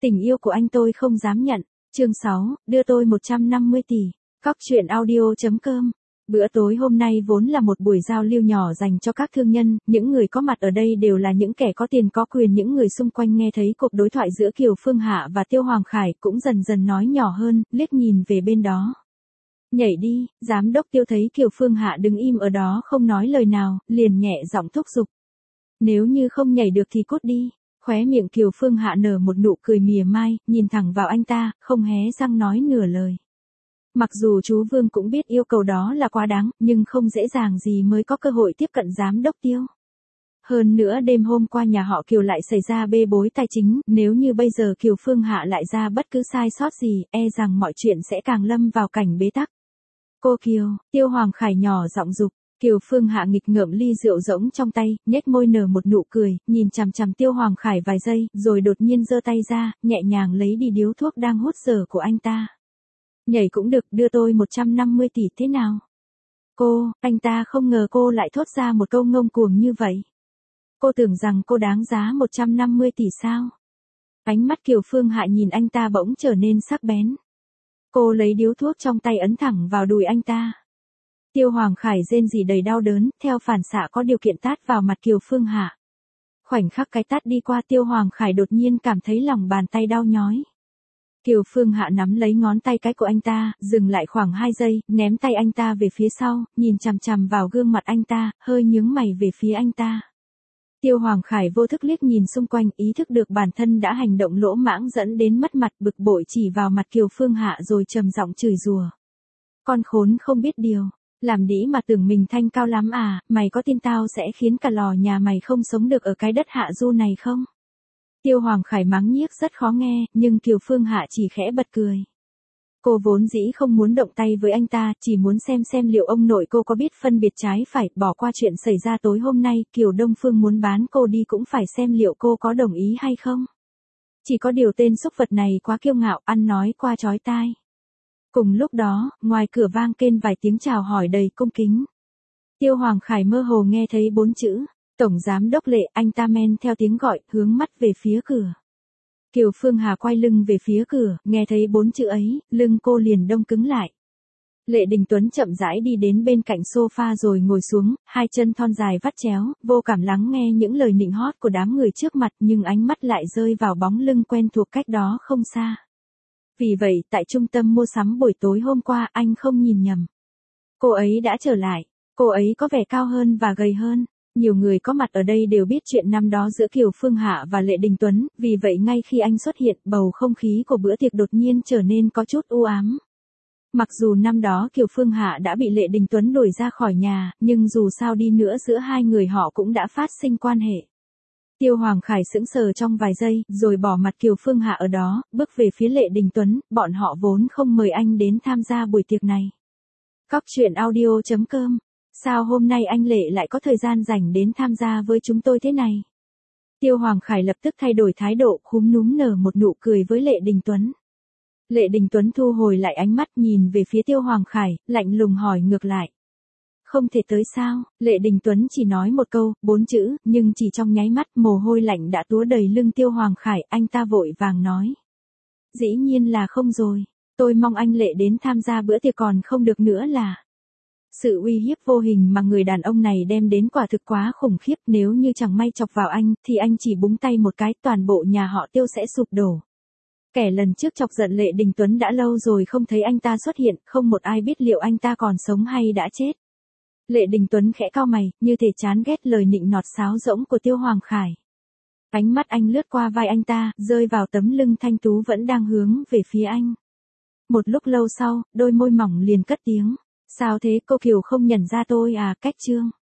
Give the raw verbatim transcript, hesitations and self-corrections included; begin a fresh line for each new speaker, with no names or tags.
Tình yêu của anh tôi không dám nhận. Chương sáu, đưa tôi một trăm năm mươi tỷ. Cóc truyện audio.com. Bữa tối hôm nay vốn là một buổi giao lưu nhỏ dành cho các thương nhân, những người có mặt ở đây đều là những kẻ có tiền có quyền. Những người xung quanh nghe thấy cuộc đối thoại giữa Kiều Phương Hạ và Tiêu Hoàng Khải cũng dần dần nói nhỏ hơn, liếc nhìn về bên đó. Nhảy đi, giám đốc Tiêu thấy Kiều Phương Hạ đứng im ở đó không nói lời nào, liền nhẹ giọng thúc giục. Nếu như không nhảy được thì cút đi. Khóe miệng Kiều Phương Hạ nở một nụ cười mỉa mai, nhìn thẳng vào anh ta, không hé răng nói nửa lời. Mặc dù chú Vương cũng biết yêu cầu đó là quá đáng, nhưng không dễ dàng gì mới có cơ hội tiếp cận giám đốc Tiêu. Hơn nữa đêm hôm qua nhà họ Kiều lại xảy ra bê bối tài chính, nếu như bây giờ Kiều Phương Hạ lại ra bất cứ sai sót gì, e rằng mọi chuyện sẽ càng lâm vào cảnh bế tắc. Cô Kiều, Tiêu Hoàng Khải nhỏ giọng dục. Kiều Phương Hạ nghịch ngợm ly rượu rỗng trong tay, nhếch môi nở một nụ cười, nhìn chằm chằm Tiêu Hoàng Khải vài giây, rồi đột nhiên giơ tay ra, nhẹ nhàng lấy đi điếu thuốc đang hút dở của anh ta. Nhảy cũng được, đưa tôi một trăm năm mươi tỷ thế nào? Cô, anh ta không ngờ cô lại thốt ra một câu ngông cuồng như vậy. Cô tưởng rằng cô đáng giá một trăm năm mươi tỷ sao? Ánh mắt Kiều Phương Hạ nhìn anh ta bỗng trở nên sắc bén. Cô lấy điếu thuốc trong tay ấn thẳng vào đùi anh ta. Tiêu Hoàng Khải rên rỉ đầy đau đớn, theo phản xạ có điều kiện tát vào mặt Kiều Phương Hạ. Khoảnh khắc cái tát đi qua, Tiêu Hoàng Khải đột nhiên cảm thấy lòng bàn tay đau nhói. Kiều Phương Hạ nắm lấy ngón tay cái của anh ta, dừng lại khoảng hai giây, ném tay anh ta về phía sau, nhìn chằm chằm vào gương mặt anh ta, hơi nhướng mày về phía anh ta. Tiêu Hoàng Khải vô thức liếc nhìn xung quanh, ý thức được bản thân đã hành động lỗ mãng dẫn đến mất mặt, bực bội chỉ vào mặt Kiều Phương Hạ rồi trầm giọng chửi rủa. Con khốn không biết điều. Làm đĩ mà tưởng mình thanh cao lắm à, mày có tin tao sẽ khiến cả lò nhà mày không sống được ở cái đất hạ du này không? Tiêu Hoàng Khải mắng nhiếc rất khó nghe, nhưng Kiều Phương Hạ chỉ khẽ bật cười. Cô vốn dĩ không muốn động tay với anh ta, chỉ muốn xem xem liệu ông nội cô có biết phân biệt trái phải, bỏ qua chuyện xảy ra tối hôm nay, Kiều Đông Phương muốn bán cô đi cũng phải xem liệu cô có đồng ý hay không. Chỉ có điều tên xúc vật này quá kiêu ngạo, ăn nói qua chói tai. Cùng lúc đó, ngoài cửa vang kên vài tiếng chào hỏi đầy cung kính. Tiêu Hoàng Khải mơ hồ nghe thấy bốn chữ, Tổng Giám Đốc Lệ, anh ta men theo tiếng gọi, hướng mắt về phía cửa. Kiều Phương Hà quay lưng về phía cửa, nghe thấy bốn chữ ấy, lưng cô liền đông cứng lại. Lệ Đình Tuấn chậm rãi đi đến bên cạnh sofa rồi ngồi xuống, hai chân thon dài vắt chéo, vô cảm lắng nghe những lời nịnh hót của đám người trước mặt, nhưng ánh mắt lại rơi vào bóng lưng quen thuộc cách đó không xa. Vì vậy, tại trung tâm mua sắm buổi tối hôm qua, anh không nhìn nhầm. Cô ấy đã trở lại. Cô ấy có vẻ cao hơn và gầy hơn. Nhiều người có mặt ở đây đều biết chuyện năm đó giữa Kiều Phương Hạ và Lệ Đình Tuấn, vì vậy ngay khi anh xuất hiện, bầu không khí của bữa tiệc đột nhiên trở nên có chút u ám. Mặc dù năm đó Kiều Phương Hạ đã bị Lệ Đình Tuấn đuổi ra khỏi nhà, nhưng dù sao đi nữa giữa hai người họ cũng đã phát sinh quan hệ. Tiêu Hoàng Khải sững sờ trong vài giây, rồi bỏ mặt Kiều Phương Hạ ở đó, bước về phía Lệ Đình Tuấn, bọn họ vốn không mời anh đến tham gia buổi tiệc này. Cóc truyện audio.com. Sao hôm nay anh Lệ lại có thời gian rảnh đến tham gia với chúng tôi thế này? Tiêu Hoàng Khải lập tức thay đổi thái độ, khúm núm nở một nụ cười với Lệ Đình Tuấn. Lệ Đình Tuấn thu hồi lại ánh mắt nhìn về phía Tiêu Hoàng Khải, lạnh lùng hỏi ngược lại. Không thể tới sao? Lệ Đình Tuấn chỉ nói một câu, bốn chữ, nhưng chỉ trong nháy mắt mồ hôi lạnh đã túa đầy lưng Tiêu Hoàng Khải, anh ta vội vàng nói. Dĩ nhiên là không rồi, tôi mong anh Lệ đến tham gia bữa tiệc còn không được nữa là. Sự uy hiếp vô hình mà người đàn ông này đem đến quả thực quá khủng khiếp, nếu như chẳng may chọc vào anh, thì anh chỉ búng tay một cái, toàn bộ nhà họ Tiêu sẽ sụp đổ. Kẻ lần trước chọc giận Lệ Đình Tuấn đã lâu rồi không thấy anh ta xuất hiện, không một ai biết liệu anh ta còn sống hay đã chết. Lệ Đình Tuấn khẽ cau mày, như thể chán ghét lời nịnh nọt sáo rỗng của Tiêu Hoàng Khải. Ánh mắt anh lướt qua vai anh ta, rơi vào tấm lưng thanh tú vẫn đang hướng về phía anh. Một lúc lâu sau, đôi môi mỏng liền cất tiếng. Sao thế, cô Kiều không nhận ra tôi à? Cách trương.